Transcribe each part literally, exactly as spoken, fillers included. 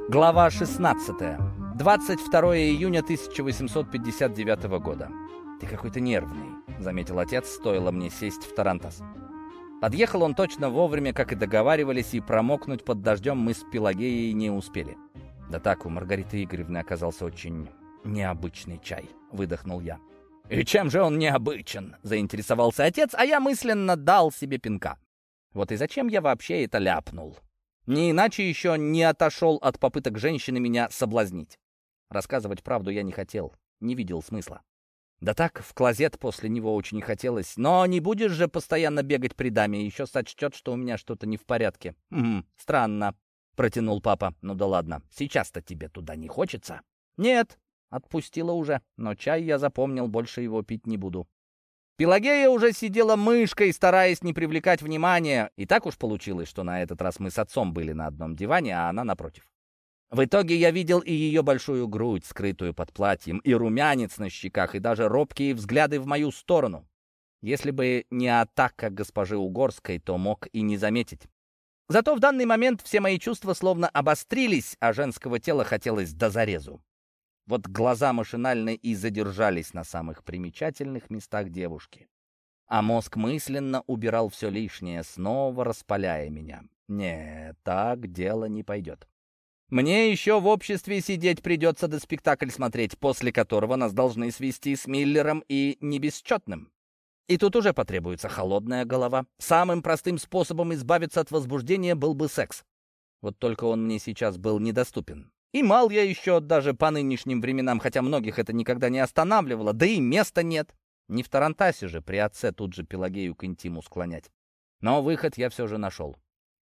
Глава шестнадцатая. двадцать второе июня тысяча восемьсот пятьдесят девятого года. «Ты какой-то нервный», — заметил отец, стоило мне сесть в тарантас. Подъехал он точно вовремя, как и договаривались, и промокнуть под дождем мы с Пелагеей не успели. «Да так, у Маргариты Игоревны оказался очень необычный чай», — выдохнул я. «И чем же он необычен?» — заинтересовался отец, а я мысленно дал себе пинка. Вот и зачем я вообще это ляпнул? Не иначе еще не отошел от попыток женщины меня соблазнить. Рассказывать правду я не хотел, не видел смысла. Да так, в клозет после него очень хотелось. Но не будешь же постоянно бегать при даме, еще сочтет, что у меня что-то не в порядке. «Угу, странно», — протянул папа. «Ну да ладно, сейчас-то тебе туда не хочется?» «Нет», — отпустила уже, но чай я запомнил, больше его пить не буду. Пелагея уже сидела мышкой, стараясь не привлекать внимания. И так уж получилось, что на этот раз мы с отцом были на одном диване, а она напротив. В итоге я видел и ее большую грудь, скрытую под платьем, и румянец на щеках, и даже робкие взгляды в мою сторону. Если бы не атака госпожи Угорской, то мог и не заметить. Зато в данный момент все мои чувства словно обострились, а женского тела хотелось до зарезу. Вот глаза машинально и задержались на самых примечательных местах девушки. А мозг мысленно убирал все лишнее, снова распаляя меня. Нет, так дело не пойдет. Мне еще в обществе сидеть придется, да спектакль смотреть, после которого нас должны свести с Миллером и Небесчетным. И тут уже потребуется холодная голова. Самым простым способом избавиться от возбуждения был бы секс. Вот только он мне сейчас был недоступен. И мал я еще даже по нынешним временам, хотя многих это никогда не останавливало, да и места нет. Не в тарантасе же при отце тут же Пелагею к интиму склонять. Но выход я все же нашел.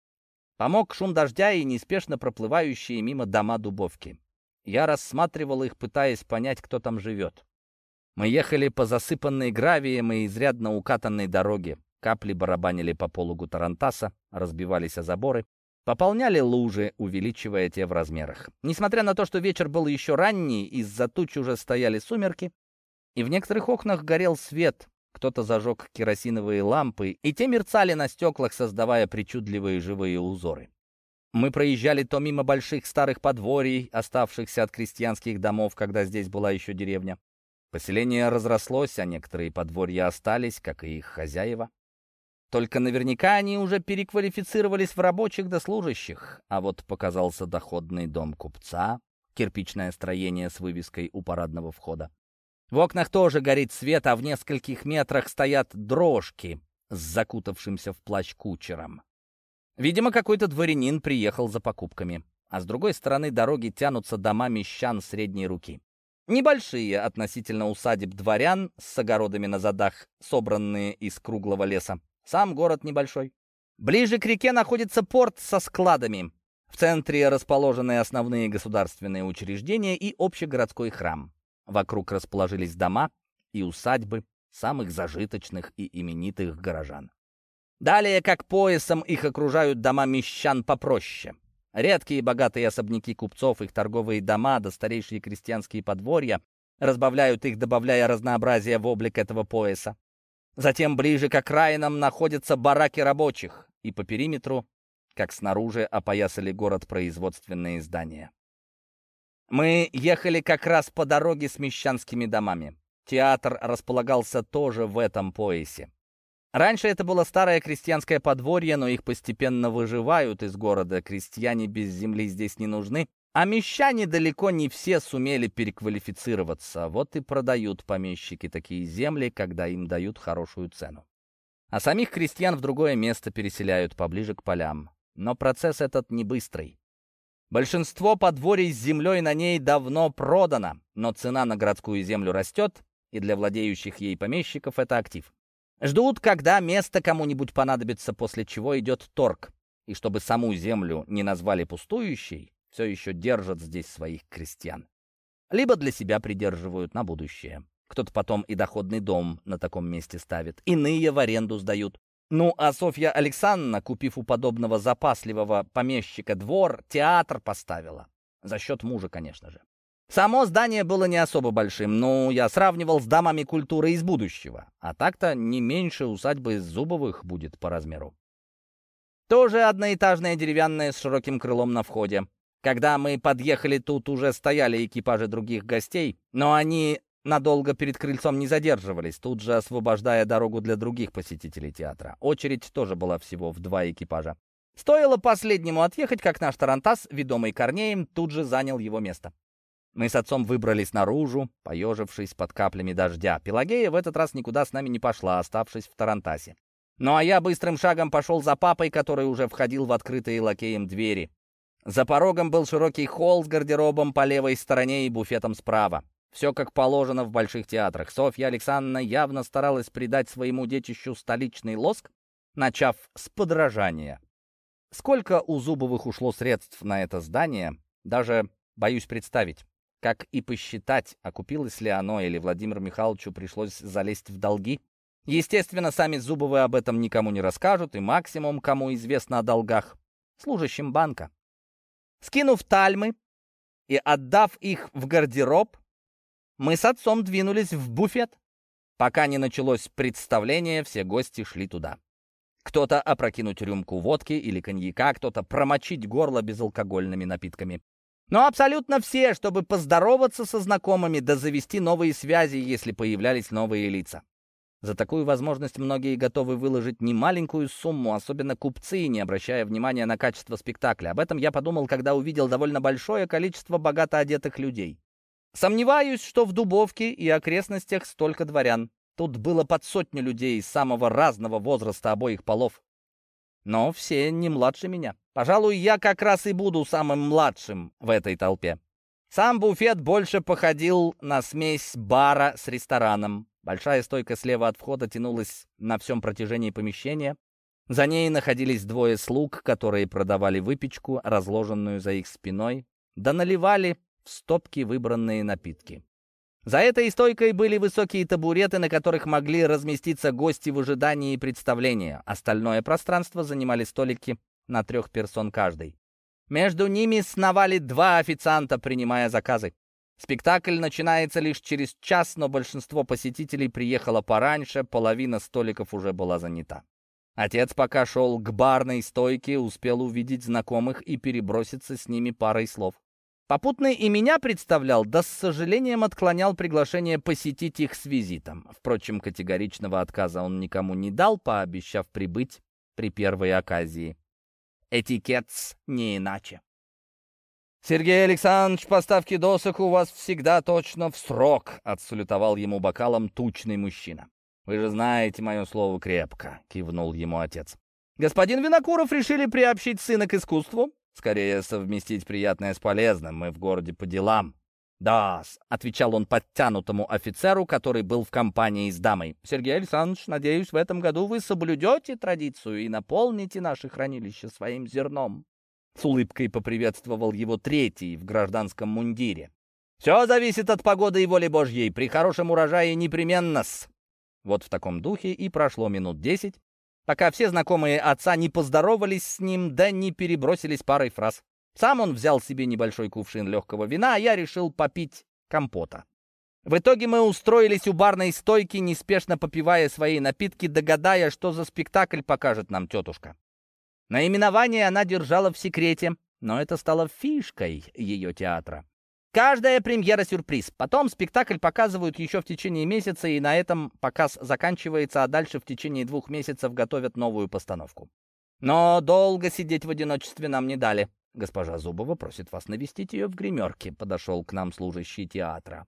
Помог шум дождя и неспешно проплывающие мимо дома Дубовки. Я рассматривал их, пытаясь понять, кто там живет. Мы ехали по засыпанной гравием и изрядно укатанной дороге. Капли барабанили по пологу тарантаса, разбивались о заборы. Пополняли лужи, увеличивая те в размерах. Несмотря на то, что вечер был еще ранний, из-за туч уже стояли сумерки, и в некоторых окнах горел свет. Кто-то зажег керосиновые лампы, и те мерцали на стеклах, создавая причудливые живые узоры. Мы проезжали то мимо больших старых подворий, оставшихся от крестьянских домов, когда здесь была еще деревня. Поселение разрослось, а некоторые подворья остались, как и их хозяева. Только наверняка они уже переквалифицировались в рабочих да служащих. А вот показался доходный дом купца, кирпичное строение с вывеской у парадного входа. В окнах тоже горит свет, а в нескольких метрах стоят дрожки с закутавшимся в плащ кучером. Видимо, какой-то дворянин приехал за покупками. А с другой стороны дороги тянутся дома мещан средней руки. Небольшие относительно усадеб дворян с огородами на задах, собранные из круглого леса. Сам город небольшой. Ближе к реке находится порт со складами. В центре расположены основные государственные учреждения и общегородской храм. Вокруг расположились дома и усадьбы самых зажиточных и именитых горожан. Далее, как поясом, их окружают дома мещан попроще. Редкие богатые особняки купцов, их торговые дома да старейшие крестьянские подворья разбавляют их, добавляя разнообразия в облик этого пояса. Затем ближе к окраинам находятся бараки рабочих, и по периметру, как снаружи, опоясали город производственные здания. Мы ехали как раз по дороге с мещанскими домами. Театр располагался тоже в этом поясе. Раньше это было старое крестьянское подворье, но их постепенно выживают из города. Крестьяне без земли здесь не нужны, а мещане далеко не все сумели переквалифицироваться. Вот и продают помещики такие земли, когда им дают хорошую цену. А самих крестьян в другое место переселяют, поближе к полям. Но процесс этот не быстрый. Большинство подворий с землей на ней давно продано, но цена на городскую землю растет, и для владеющих ей помещиков это актив. Ждут, когда место кому-нибудь понадобится, после чего идет торг. И чтобы саму землю не назвали пустующей, все еще держат здесь своих крестьян. Либо для себя придерживают на будущее. Кто-то потом и доходный дом на таком месте ставит. Иные в аренду сдают. Ну, а Софья Александровна, купив у подобного запасливого помещика двор, театр поставила. За счет мужа, конечно же. Само здание было не особо большим, но я сравнивал с домами культуры из будущего. А так-то не меньше усадьбы из Зубовых будет по размеру. Тоже одноэтажное деревянное с широким крылом на входе. Когда мы подъехали, тут уже стояли экипажи других гостей, но они надолго перед крыльцом не задерживались, тут же освобождая дорогу для других посетителей театра. Очередь тоже была всего в два экипажа. Стоило последнему отъехать, как наш тарантас, ведомый Корнеем, тут же занял его место. Мы с отцом выбрались наружу, поежившись под каплями дождя. Пелагея в этот раз никуда с нами не пошла, оставшись в тарантасе. Ну а я быстрым шагом пошел за папой, который уже входил в открытые лакеем двери. За порогом был широкий холл с гардеробом по левой стороне и буфетом справа. Все как положено в больших театрах. Софья Александровна явно старалась придать своему детищу столичный лоск, начав с подражания. Сколько у Зубовых ушло средств на это здание, даже боюсь представить. Как и посчитать, окупилось ли оно, или Владимиру Михайловичу пришлось залезть в долги. Естественно, сами Зубовы об этом никому не расскажут, и максимум, кому известно о долгах, служащим банка. Скинув тальмы и отдав их в гардероб, мы с отцом двинулись в буфет. Пока не началось представление, все гости шли туда. Кто-то опрокинуть рюмку водки или коньяка, кто-то промочить горло безалкогольными напитками. Но абсолютно все, чтобы поздороваться со знакомыми, да завести новые связи, если появлялись новые лица. За такую возможность многие готовы выложить немаленькую сумму, особенно купцы, не обращая внимания на качество спектакля. Об этом я подумал, когда увидел довольно большое количество богато одетых людей. Сомневаюсь, что в Дубовке и окрестностях столько дворян. Тут было под сотню людей самого разного возраста обоих полов. Но все не младше меня. Пожалуй, я как раз и буду самым младшим в этой толпе. Сам буфет больше походил на смесь бара с рестораном. Большая стойка слева от входа тянулась на всем протяжении помещения. За ней находились двое слуг, которые продавали выпечку, разложенную за их спиной, да наливали в стопки выбранные напитки. За этой стойкой были высокие табуреты, на которых могли разместиться гости в ожидании представления. Остальное пространство занимали столики на трех персон каждый. Между ними сновали два официанта, принимая заказы. Спектакль начинается лишь через час, но большинство посетителей приехало пораньше, половина столиков уже была занята. Отец, пока шел к барной стойке, успел увидеть знакомых и переброситься с ними парой слов. Попутно и меня представлял, да с сожалением отклонял приглашение посетить их с визитом. Впрочем, категоричного отказа он никому не дал, пообещав прибыть при первой оказии. Этикет не иначе. «Сергей Александрович, поставки досок у вас всегда точно в срок», — отсалютовал ему бокалом тучный мужчина. «Вы же знаете мое слово крепко», — кивнул ему отец. «Господин Винокуров решили приобщить сына к искусству? Скорее совместить приятное с полезным, мы в городе по делам». «Да-с», — отвечал он подтянутому офицеру, который был в компании с дамой. «Сергей Александрович, надеюсь, в этом году вы соблюдете традицию и наполните наше хранилище своим зерном». С улыбкой поприветствовал его третий в гражданском мундире. «Все зависит от погоды и воли Божьей. При хорошем урожае непременно-с». Вот в таком духе и прошло минут десять, пока все знакомые отца не поздоровались с ним, да не перебросились парой фраз. Сам он взял себе небольшой кувшин легкого вина, а я решил попить компота. В итоге мы устроились у барной стойки, неспешно попивая свои напитки, догадая, что за спектакль покажет нам тетушка. Наименование она держала в секрете, но это стало фишкой ее театра. Каждая премьера — сюрприз. Потом спектакль показывают еще в течение месяца, и на этом показ заканчивается, а дальше в течение двух месяцев готовят новую постановку. Но долго сидеть в одиночестве нам не дали. «Госпожа Зубова просит вас навестить ее в гримерке», — подошел к нам служащий театра.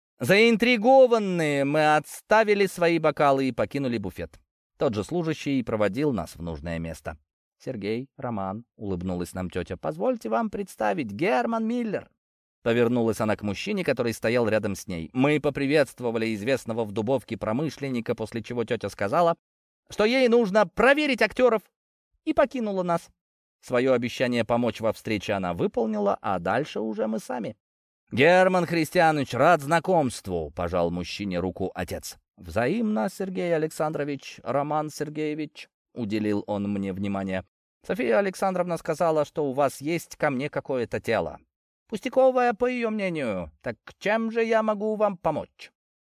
Заинтригованные мы отставили свои бокалы и покинули буфет. Тот же служащий проводил нас в нужное место. «Сергей, Роман», — улыбнулась нам тетя, — «позвольте вам представить, Герман Миллер». Повернулась она к мужчине, который стоял рядом с ней. Мы поприветствовали известного в Дубовке промышленника, после чего тетя сказала, что ей нужно проверить актеров, и покинула нас. Свое обещание помочь во встрече она выполнила, а дальше уже мы сами. «Герман Христианович, рад знакомству», — пожал мужчине руку отец. «Взаимно, Сергей Александрович, Роман Сергеевич», — уделил он мне внимание. «София Александровна сказала, что у вас есть ко мне какое-то тело. Пустяковое, по ее мнению. Так чем же я могу вам помочь?»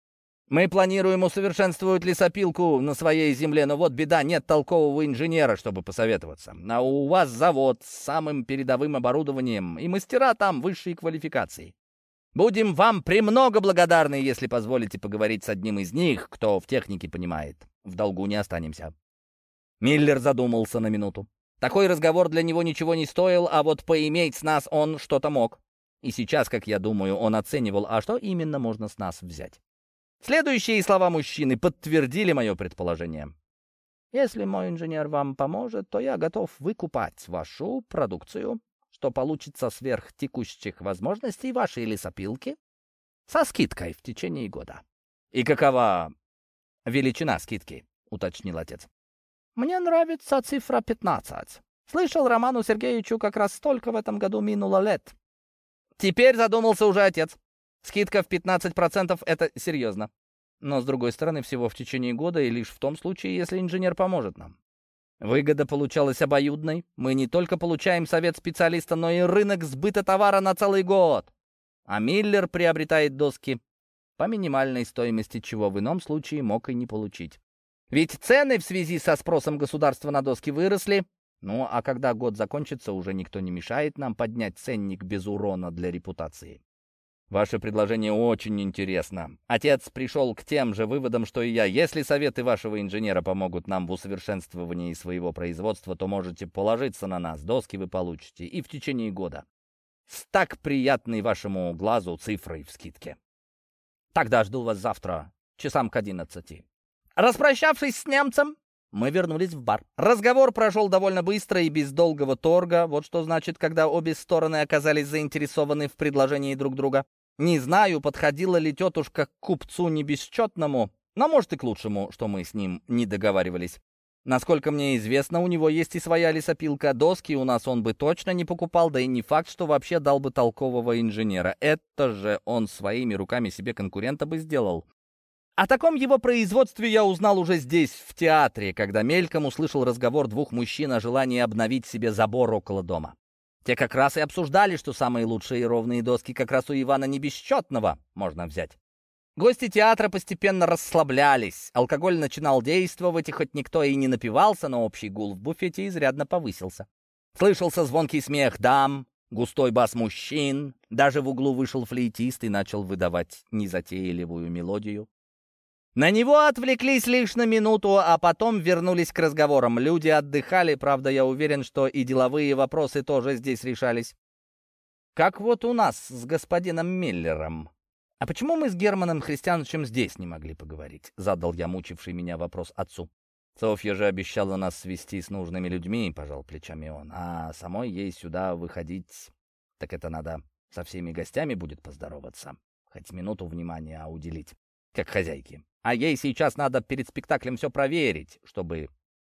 Мы планируем усовершенствовать лесопилку на своей земле, но вот беда, нет толкового инженера, чтобы посоветоваться. А у вас завод с самым передовым оборудованием, и мастера там высшей квалификации. Будем вам премного благодарны, если позволите поговорить с одним из них, кто в технике понимает. В долгу не останемся». Миллер задумался на минуту. Такой разговор для него ничего не стоил, а вот поиметь с нас он что-то мог. И сейчас, как я думаю, он оценивал, а что именно можно с нас взять. Следующие слова мужчины подтвердили мое предположение. «Если мой инженер вам поможет, то я готов выкупать вашу продукцию, что получится сверх текущих возможностей вашей лесопилки, со скидкой в течение года». «И какова величина скидки?» — уточнил отец. «Мне нравится цифра пятнадцать. Слышал, Роману Сергеевичу как раз столько в этом году минуло лет». Теперь задумался уже отец. Скидка в пятнадцать процентов — это серьезно. Но, с другой стороны, всего в течение года и лишь в том случае, если инженер поможет нам. Выгода получалась обоюдной. Мы не только получаем совет специалиста, но и рынок сбыта товара на целый год. А Миллер приобретает доски по минимальной стоимости, чего в ином случае мог и не получить. Ведь цены в связи со спросом государства на доски выросли. Ну, а когда год закончится, уже никто не мешает нам поднять ценник без урона для репутации. Ваше предложение очень интересно. Отец пришел к тем же выводам, что и я. Если советы вашего инженера помогут нам в усовершенствовании своего производства, то можете положиться на нас. Доски вы получите и в течение года. С так приятной вашему глазу цифрой в скидке. Тогда жду вас завтра, часам к одиннадцати. Распрощавшись с немцем, мы вернулись в бар. Разговор прошел довольно быстро и без долгого торга. Вот что значит, когда обе стороны оказались заинтересованы в предложении друг друга. Не знаю, подходила ли тетушка к купцу небесчетному, но может и к лучшему, что мы с ним не договаривались. Насколько мне известно, у него есть и своя лесопилка. Доски у нас он бы точно не покупал, да и не факт, что вообще дал бы толкового инженера. Это же он своими руками себе конкурента бы сделал. О таком его производстве я узнал уже здесь, в театре, когда мельком услышал разговор двух мужчин о желании обновить себе забор около дома. Те как раз и обсуждали, что самые лучшие и ровные доски как раз у Ивана Небесчетного можно взять. Гости театра постепенно расслаблялись. Алкоголь начинал действовать, и хоть никто и не напивался, но общий гул в буфете изрядно повысился. Слышался звонкий смех дам, густой бас мужчин. Даже в углу вышел флейтист и начал выдавать незатейливую мелодию. На него отвлеклись лишь на минуту, а потом вернулись к разговорам. Люди отдыхали, правда, я уверен, что и деловые вопросы тоже здесь решались. Как вот у нас с господином Миллером. «А почему мы с Германом Христиановичем здесь не могли поговорить?» — задал я мучивший меня вопрос отцу. «Софья же обещала нас свести с нужными людьми», — пожал плечами он. «А самой ей сюда выходить, так это надо со всеми гостями будет поздороваться. Хоть минуту внимания уделить, как хозяйке. А ей сейчас надо перед спектаклем все проверить, чтобы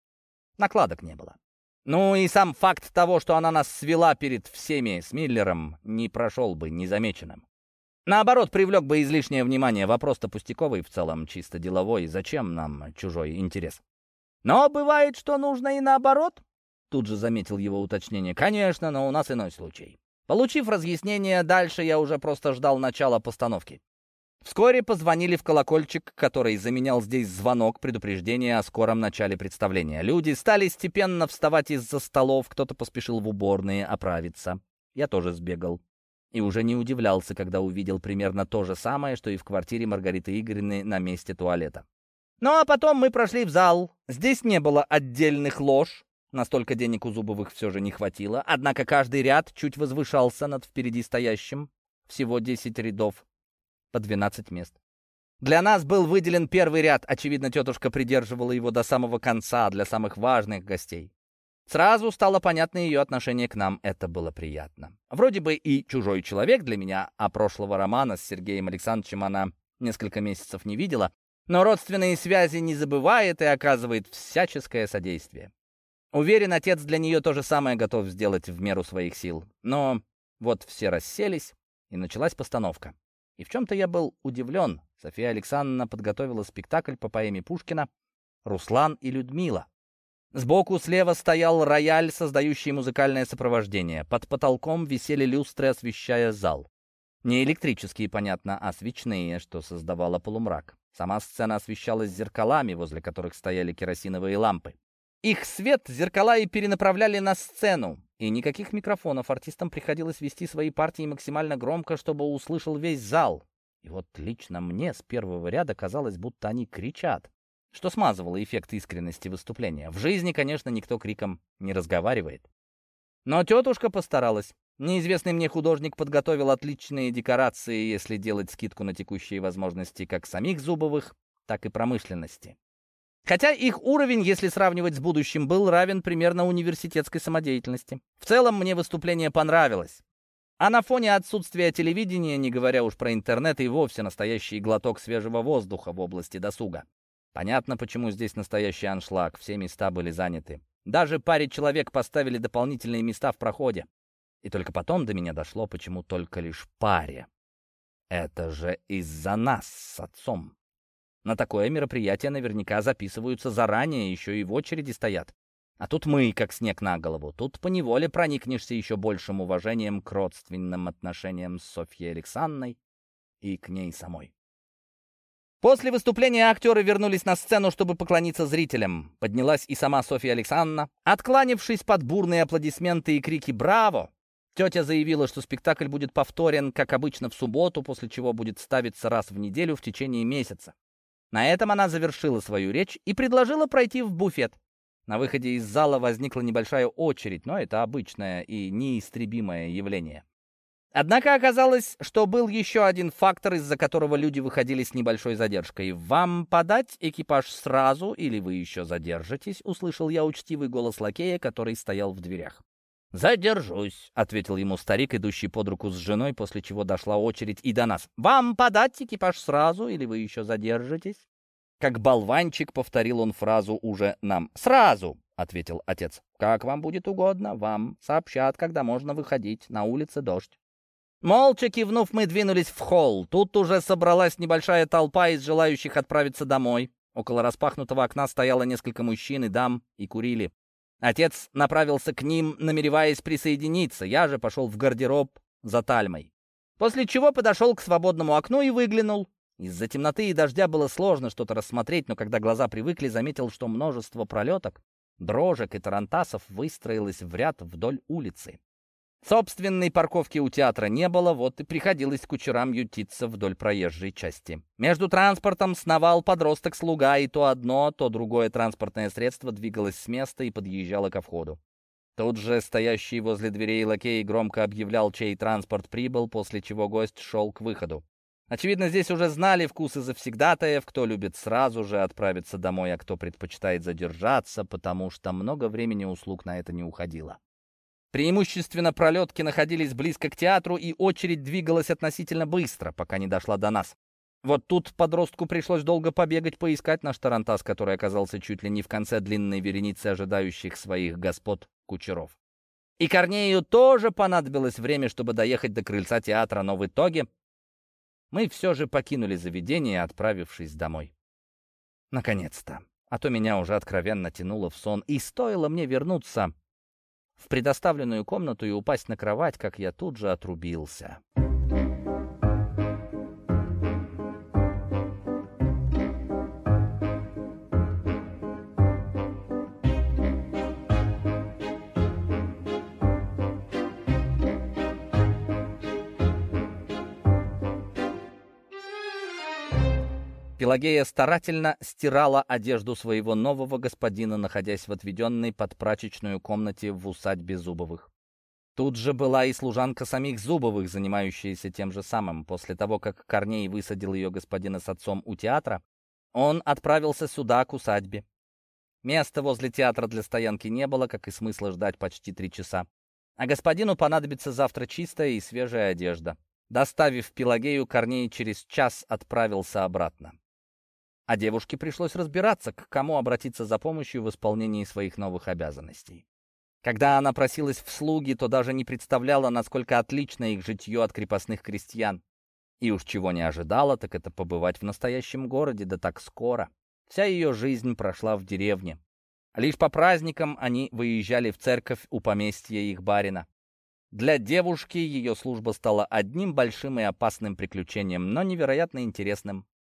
накладок не было. Ну и сам факт того, что она нас свела перед всеми с Миллером, не прошел бы незамеченным. Наоборот, привлек бы излишнее внимание. Вопрос-то пустяковый, в целом чисто деловой. Зачем нам чужой интерес? Но бывает, что нужно и наоборот. Тут же заметил его уточнение. Конечно, но у нас иной случай. Получив разъяснение, дальше я уже просто ждал начала постановки. Вскоре позвонили в колокольчик, который заменял здесь звонок предупреждения о скором начале представления. Люди стали степенно вставать из-за столов, кто-то поспешил в уборные оправиться. Я тоже сбегал. И уже не удивлялся, когда увидел примерно то же самое, что и в квартире Маргариты Игоревны на месте туалета. Ну а потом мы прошли в зал. Здесь не было отдельных лож. Настолько денег у Зубовых все же не хватило. Однако каждый ряд чуть возвышался над впереди стоящим. Всего десять рядов. По двенадцать мест. Для нас был выделен первый ряд. Очевидно, тетушка придерживала его до самого конца, для самых важных гостей. Сразу стало понятно ее отношение к нам. Это было приятно. Вроде бы и чужой человек для меня, а прошлого романа с Сергеем Александровичем она несколько месяцев не видела, но родственные связи не забывает и оказывает всяческое содействие. Уверен, отец для нее то же самое готов сделать в меру своих сил. Но вот все расселись, и началась постановка. И в чем-то я был удивлен. Софья Александровна подготовила спектакль по поэме Пушкина «Руслан и Людмила». Сбоку слева стоял рояль, создающий музыкальное сопровождение. Под потолком висели люстры, освещая зал. Не электрические, понятно, а свечные, что создавало полумрак. Сама сцена освещалась зеркалами, возле которых стояли керосиновые лампы. Их свет зеркала и перенаправляли на сцену, и никаких микрофонов. Артистам приходилось вести свои партии максимально громко, чтобы услышал весь зал. И вот лично мне с первого ряда казалось, будто они кричат, что смазывало эффект искренности выступления. В жизни, конечно, никто криком не разговаривает. Но тетушка постаралась. Неизвестный мне художник подготовил отличные декорации, если делать скидку на текущие возможности как самих Зубовых, так и промышленности. Хотя их уровень, если сравнивать с будущим, был равен примерно университетской самодеятельности. В целом мне выступление понравилось. А на фоне отсутствия телевидения, не говоря уж про интернет, и вовсе настоящий глоток свежего воздуха в области досуга. Понятно, почему здесь настоящий аншлаг, все места были заняты. Даже паре человек поставили дополнительные места в проходе. И только потом до меня дошло, почему только лишь паре. Это же из-за нас с отцом. На такое мероприятие наверняка записываются заранее, еще и в очереди стоят. А тут мы, как снег на голову. Тут поневоле проникнешься еще большим уважением к родственным отношениям с Софьей Александровной и к ней самой. После выступления актеры вернулись на сцену, чтобы поклониться зрителям. Поднялась и сама Софья Александровна. Откланившись под бурные аплодисменты и крики «Браво!», тетя заявила, что спектакль будет повторен, как обычно, в субботу, после чего будет ставиться раз в неделю в течение месяца. На этом она завершила свою речь и предложила пройти в буфет. На выходе из зала возникла небольшая очередь, но это обычное и неистребимое явление. Однако оказалось, что был еще один фактор, из-за которого люди выходили с небольшой задержкой. «Вам подать экипаж сразу, или вы еще задержитесь?» — услышал я учтивый голос лакея, который стоял в дверях. «Задержусь», — ответил ему старик, идущий под руку с женой, после чего дошла очередь и до нас. «Вам подать экипаж сразу, или вы еще задержитесь?» Как болванчик повторил он фразу уже нам. «Сразу», — ответил отец. «Как вам будет угодно, вам сообщат, когда можно выходить. На улице дождь». Молча кивнув, мы двинулись в холл. Тут уже собралась небольшая толпа из желающих отправиться домой. Около распахнутого окна стояло несколько мужчин и дам и курили. Отец направился к ним, намереваясь присоединиться. Я же пошел в гардероб за Тальмой. После чего подошел к свободному окну и выглянул. Из-за темноты и дождя было сложно что-то рассмотреть, но когда глаза привыкли, заметил, что множество пролеток, дрожек и тарантасов выстроилось в ряд вдоль улицы. Собственной парковки у театра не было, вот и приходилось кучерам ютиться вдоль проезжей части. Между транспортом сновал подросток-слуга, и то одно, то другое транспортное средство двигалось с места и подъезжало ко входу. Тут же стоящий возле дверей лакей громко объявлял, чей транспорт прибыл, после чего гость шел к выходу. Очевидно, здесь уже знали вкусы завсегдатаев, кто любит сразу же отправиться домой, а кто предпочитает задержаться, потому что много времени услуг на это не уходило. Преимущественно пролетки находились близко к театру, и очередь двигалась относительно быстро, пока не дошла до нас. Вот тут подростку пришлось долго побегать, поискать наш тарантас, который оказался чуть ли не в конце длинной вереницы ожидающих своих господ кучеров. И Корнею тоже понадобилось время, чтобы доехать до крыльца театра, но в итоге мы все же покинули заведение, отправившись домой. Наконец-то. А то меня уже откровенно тянуло в сон, и стоило мне вернуться в предоставленную комнату и упасть на кровать, как я тут же отрубился. Пелагея старательно стирала одежду своего нового господина, находясь в отведенной под прачечную комнате в усадьбе Зубовых. Тут же была и служанка самих Зубовых, занимающаяся тем же самым. После того, как Корней высадил ее господина с отцом у театра, он отправился сюда, к усадьбе. Места возле театра для стоянки не было, как и смысла ждать почти три часа. А господину понадобится завтра чистая и свежая одежда. Доставив Пелагею, Корней через час отправился обратно. А девушке пришлось разбираться, к кому обратиться за помощью в исполнении своих новых обязанностей. Когда она просилась в слуги, то даже не представляла, насколько отлично их житье от крепостных крестьян. И уж чего не ожидала, так это побывать в настоящем городе, да так скоро. Вся ее жизнь прошла в деревне. Лишь по праздникам они выезжали в церковь у поместья их барина. Для девушки ее служба стала одним большим и опасным приключением, но невероятно интересным.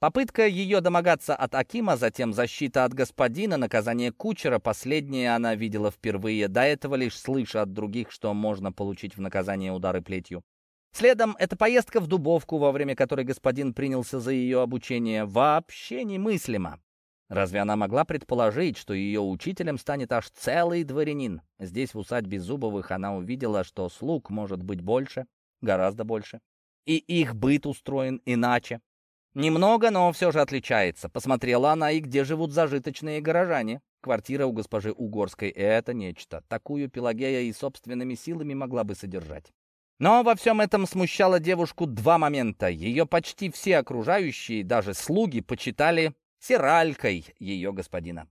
Попытка ее домогаться от Акима, затем защита от господина, наказание кучера — последнее она видела впервые, до этого лишь слыша от других, что можно получить в наказание удары плетью. Следом эта поездка в Дубовку, во время которой господин принялся за ее обучение, вообще немыслимо. Разве она могла предположить, что ее учителем станет аж целый дворянин? Здесь, в усадьбе Зубовых, она увидела, что слуг может быть больше, гораздо больше, и их быт устроен иначе. Немного, но все же отличается. Посмотрела она и где живут зажиточные горожане. Квартира у госпожи Угорской — это нечто. Такую Пелагея и собственными силами могла бы содержать. Но во всем этом смущало девушку два момента. Ее почти все окружающие, даже слуги, почитали сиралькой ее господина.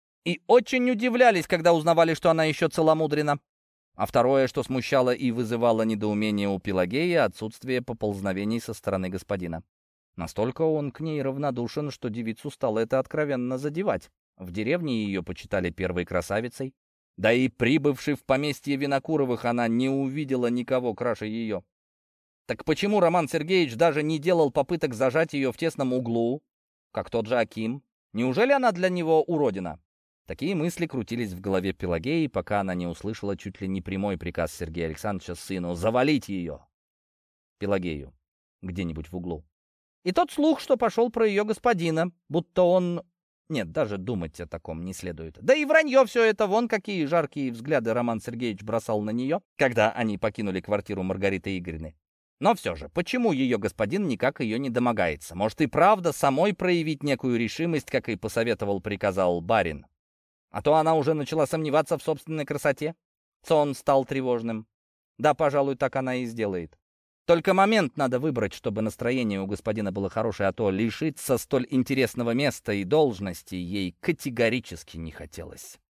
И очень удивлялись, когда узнавали, что она еще целомудрена. А второе, что смущало и вызывало недоумение у Пелагеи — отсутствие поползновений со стороны господина. Настолько он к ней равнодушен, что девицу стало это откровенно задевать. В деревне ее почитали первой красавицей, да и прибывшей в поместье Винокуровых она не увидела никого краше ее. Так почему Роман Сергеевич даже не делал попыток зажать ее в тесном углу, как тот же Аким? Неужели она для него уродина? Такие мысли крутились в голове Пелагеи, пока она не услышала чуть ли не прямой приказ Сергея Александровича сыну завалить ее, Пелагею, где-нибудь в углу. И тот слух, что пошел про ее господина, будто он... Нет, даже думать о таком не следует. Да и вранье все это, вон какие жаркие взгляды Роман Сергеевич бросал на нее, когда они покинули квартиру Маргариты Игоревны. Но все же, почему ее господин никак ее не домогается? Может и правда самой проявить некую решимость, как и посоветовал, приказал барин? А то она уже начала сомневаться в собственной красоте. Сон стал тревожным. Да, пожалуй, так она и сделает. Только момент надо выбрать, чтобы настроение у господина было хорошее, а то лишиться столь интересного места и должности ей категорически не хотелось.